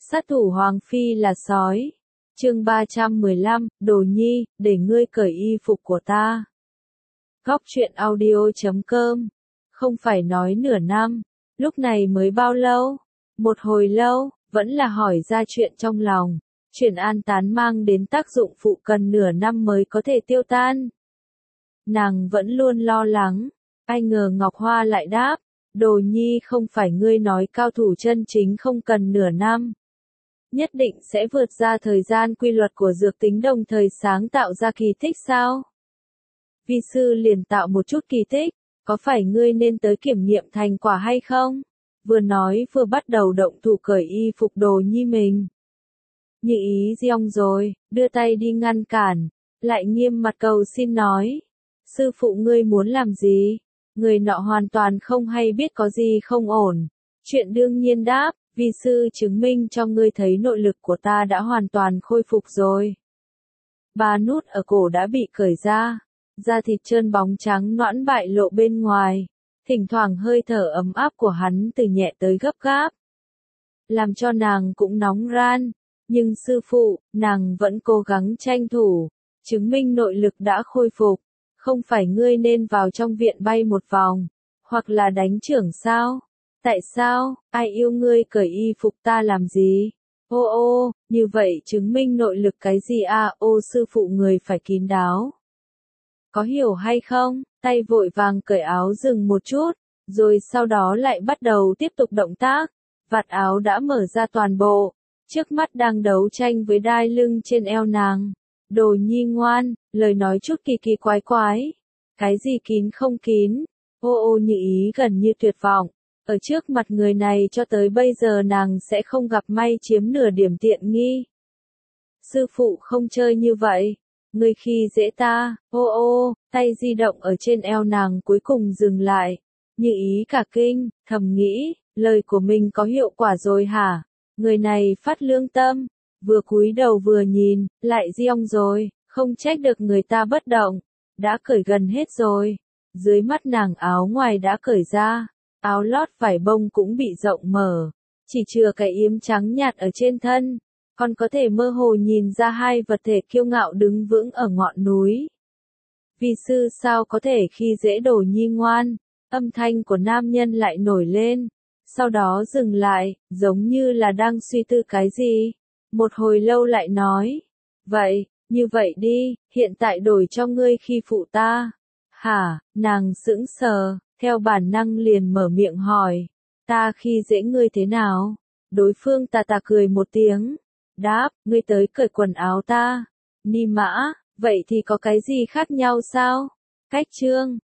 Sát thủ Hoàng Phi là sói. Chương 315, Đồ Nhi, để ngươi cởi y phục của ta. Góc truyện audio.com. Không phải nói nửa năm, lúc này mới bao lâu? Một hồi lâu, vẫn là hỏi ra chuyện trong lòng. Chuyện an tán mang đến tác dụng phụ cần nửa năm mới có thể tiêu tan. Nàng vẫn luôn lo lắng. Ai ngờ Ngọc Hoa lại đáp, Đồ Nhi, không phải ngươi nói cao thủ chân chính không cần nửa năm. Nhất định sẽ vượt ra thời gian quy luật của dược tính đồng thời sáng tạo ra kỳ tích sao? Vi sư liền tạo một chút kỳ tích, có phải ngươi nên tới kiểm nghiệm thành quả hay không? Vừa nói vừa bắt đầu động thủ cởi y phục Đồ Nhi mình. Như ý giong rồi, đưa tay đi ngăn cản, lại nghiêm mặt cầu xin nói. Sư phụ ngươi muốn làm gì? Người nọ hoàn toàn không hay biết có gì không ổn. Chuyện đương nhiên đáp, vi sư chứng minh cho ngươi thấy nội lực của ta đã hoàn toàn khôi phục rồi. Ba nút ở cổ đã bị cởi ra, da thịt trơn bóng trắng nõn bại lộ bên ngoài, thỉnh thoảng hơi thở ấm áp của hắn từ nhẹ tới gấp gáp. Làm cho nàng cũng nóng ran, nhưng sư phụ, nàng vẫn cố gắng tranh thủ, chứng minh nội lực đã khôi phục. Không phải ngươi nên vào trong viện bay một vòng, hoặc là đánh trưởng sao? Tại sao, ai yêu ngươi cởi y phục ta làm gì? Ô ô, như vậy chứng minh nội lực cái gì à? Ô sư phụ người phải kín đáo. Có hiểu hay không? Tay vội vàng cởi áo dừng một chút, rồi sau đó lại bắt đầu tiếp tục động tác. Vạt áo đã mở ra toàn bộ, trước mắt đang đấu tranh với đai lưng trên eo nàng. Đồ Nhi ngoan, lời nói chút kỳ kỳ quái quái. Cái gì kín không kín? Ô ô Như ý gần như tuyệt vọng. Ở trước mặt người này cho tới bây giờ nàng sẽ không gặp may chiếm nửa điểm tiện nghi. Sư phụ không chơi như vậy. Ngươi khi dễ ta, ô ô, tay di động ở trên eo nàng cuối cùng dừng lại. Như ý cả kinh, thầm nghĩ, lời của mình có hiệu quả rồi hả? Người này phát lương tâm. Vừa cúi đầu vừa nhìn, lại giong rồi, không trách được người ta bất động, đã cởi gần hết rồi. Dưới mắt nàng áo ngoài đã cởi ra, áo lót vải bông cũng bị rộng mở, chỉ chừa cái yếm trắng nhạt ở trên thân, còn có thể mơ hồ nhìn ra hai vật thể kiêu ngạo đứng vững ở ngọn núi. Vi sư sao có thể khi dễ Đồ Nhi ngoan, âm thanh của nam nhân lại nổi lên, sau đó dừng lại, giống như là đang suy tư cái gì. Một hồi lâu lại nói, vậy, như vậy đi, hiện tại đổi cho ngươi khi phụ ta. Hả, nàng sững sờ, theo bản năng liền mở miệng hỏi, ta khi dễ ngươi thế nào? Đối phương tà tà cười một tiếng, đáp, ngươi tới cởi quần áo ta. Ni mã, vậy thì có cái gì khác nhau sao? Cách chương.